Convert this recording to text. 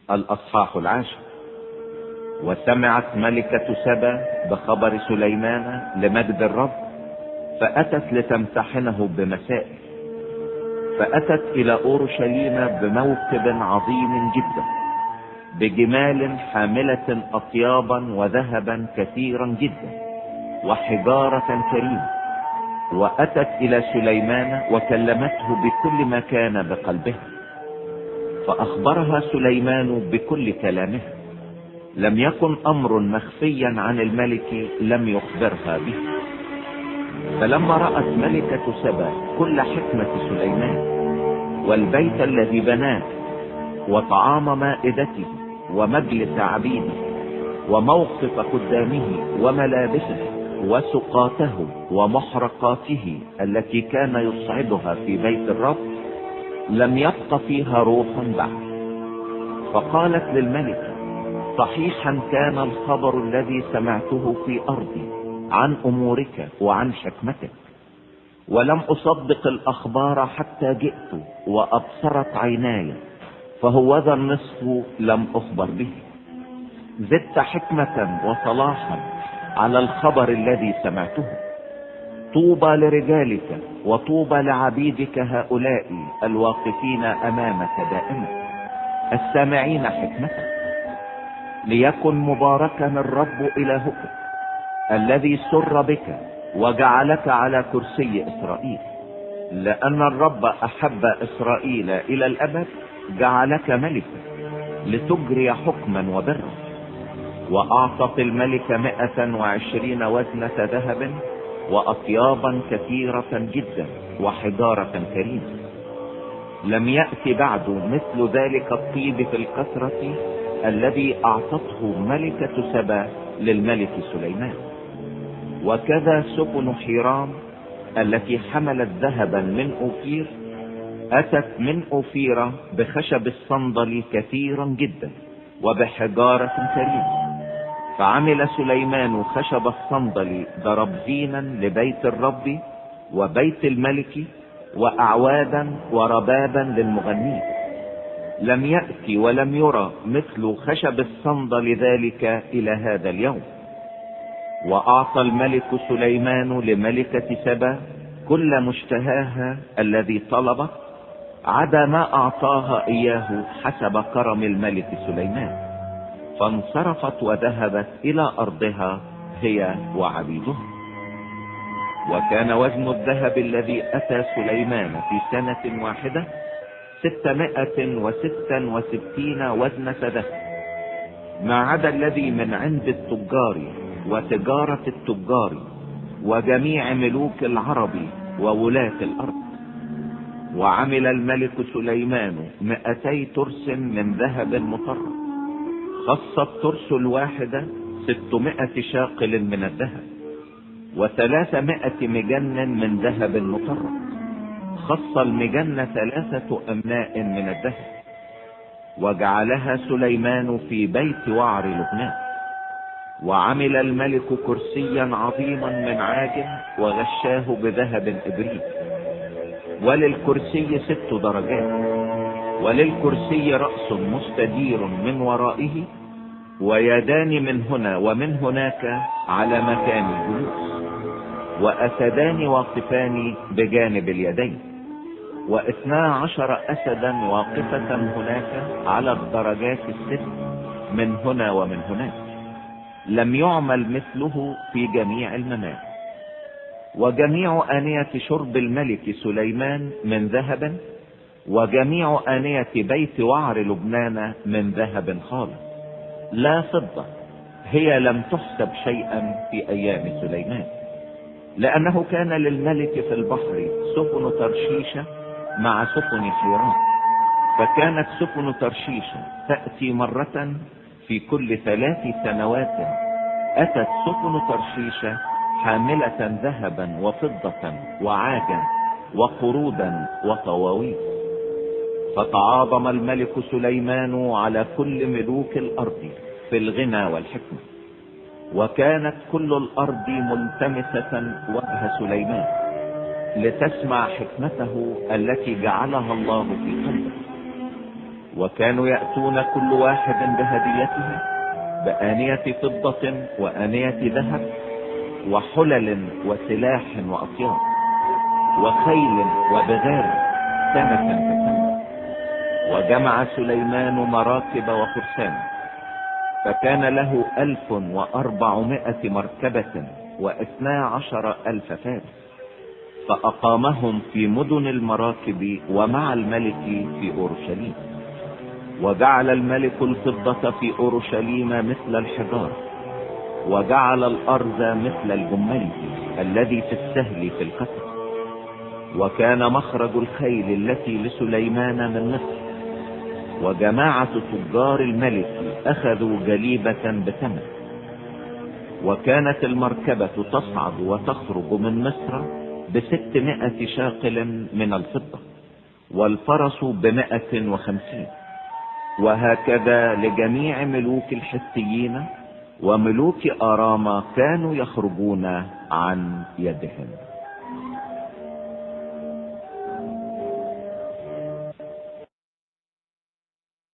الأصحاح 10. وسمعت ملكة سبا بخبر سليمان لمجد الرب، فأتت لتمتحنه بمسائل. فأتت إلى أورشليم بموكب عظيم جدا، بجمال حاملة أطيابا وذهبا كثيرا جدا وحجارة كريمة. وأتت إلى سليمان وكلمته بكل ما كان بقلبها، فأخبرها سليمان بكل كلامها. لم يكن أمر مخفيا عن الملك لم يخبرها به. فلما رأت ملكة سبا كل حكمة سليمان والبيت الذي بناه وطعام مائدته ومجلس عبيده وموقف قدامه وملابسه وسقاته ومحرقاته التي كان يصعدها في بيت الرب، لم يبق فيها روح بعد. فقالت للملك: صحيحا كان الخبر الذي سمعته في أرضي عن أمورك وعن حكمتك، ولم أصدق الأخبار حتى جئت وأبصرت عيناي، فهوذا النصف لم أخبر به. زدت حكمة وصلاحا على الخبر الذي سمعته. طوبى لرجالك وطوبى لعبيدك هؤلاء الواقفين أمامك دائما السامعين حكمتك. ليكن مباركا الرب إلهك الذي سر بك وجعلك على كرسي إسرائيل، لأن الرب أحب إسرائيل إلى الأبد، جعلك ملكا لتجري حكما وبرا. وأعطت الملك 120 وزنة ذهب وأطيابا كثيرة جدا وحجارة كريمة. لم يأتي بعد مثل ذلك الطيب في الكثرة الذي أعطته ملكة سبا للملك سليمان. وكذا سفن حيرام التي حملت ذهبا من أوفير أتت من أوفير بخشب الصندل كثيرا جدا وبحجارة كريمة. فعمل سليمان خشب الصندل ضربزينا لبيت الرب وبيت الملك وأعوادا وربابا للمغنين. لم يأتي ولم يرى مثل خشب الصندل ذلك إلى هذا اليوم. وأعطى الملك سليمان لملكة سبا كل مشتهاها الذي طلبت، عدا ما أعطاها إياه حسب كرم الملك سليمان. فانصرفت وذهبت إلى أرضها هي وعبيدها. وكان وزن الذهب الذي أتى سليمان في سنة واحدة 666 وزنة ذهب، ما عدا الذي من عند التجار وتجارة التجار وجميع ملوك العرب وولاة الأرض. وعمل الملك سليمان 200 ترس من ذهب مطرب، خص الترس الواحدة 600 شاقل من الذهب، و300 مجن من ذهب مطرب، خص المجن 3 أمناء من الذهب. وجعلها سليمان في بيت وعر لبنان. وعمل الملك كرسيا عظيما من عاج وغشاه بذهب إبريق، وللكرسي 6 درجات، وللكرسي رأس مستدير من ورائه، ويدان من هنا ومن هناك على مكان الجلوس، وأسدان واقفان بجانب اليدين، و12 أسدا واقفة هناك على الدرجات 6 من هنا ومن هناك. لم يعمل مثله في جميع الممالك. وجميع آنية شرب الملك سليمان من ذهب، وجميع آنية بيت وعر لبنان من ذهب خالص لا فضة، هي لم تحسب شيئا في أيام سليمان. لأنه كان للملك في البحر سفن ترشيش مع سفن حيران، فكانت سفن ترشيش تأتي مرة في كل 3 سنوات. أتت سفن ترشيش حاملة ذهبا وفضة وعاجا وقرودا وطواويس. فتعاظم الملك سليمان على كل ملوك الأرض في الغنى والحكمة، وكانت كل الأرض ملتمسة وجه سليمان لتسمع حكمته التي جعلها الله في قلبه. وكانوا يأتون كل واحد بهديته، بآنية فضة وآنية ذهب وحلل وسلاح وأطياب وخيل وبغال سنة فسنة. وجمع سليمان مراكب وفرسان، فكان له 1400 مركبة و12,000 فارس، فأقامهم في مدن المراكب ومع الملك في أورشليم. وجعل الملك الفضة في أورشليم مثل الحجار، وجعل الأرز مثل الجمل الذي في السهل في القتل. وكان مخرج الخيل التي لسليمان من مصر، وجماعة تجار الملك أخذوا جليبة بثمن. وكانت المركبة تصعد وتخرج من مصر ب600 شاقل من الفضة، والفرس ب150. وهكذا لجميع ملوك الحثيين وملوك آرام كانوا يخرجون عن يدهم.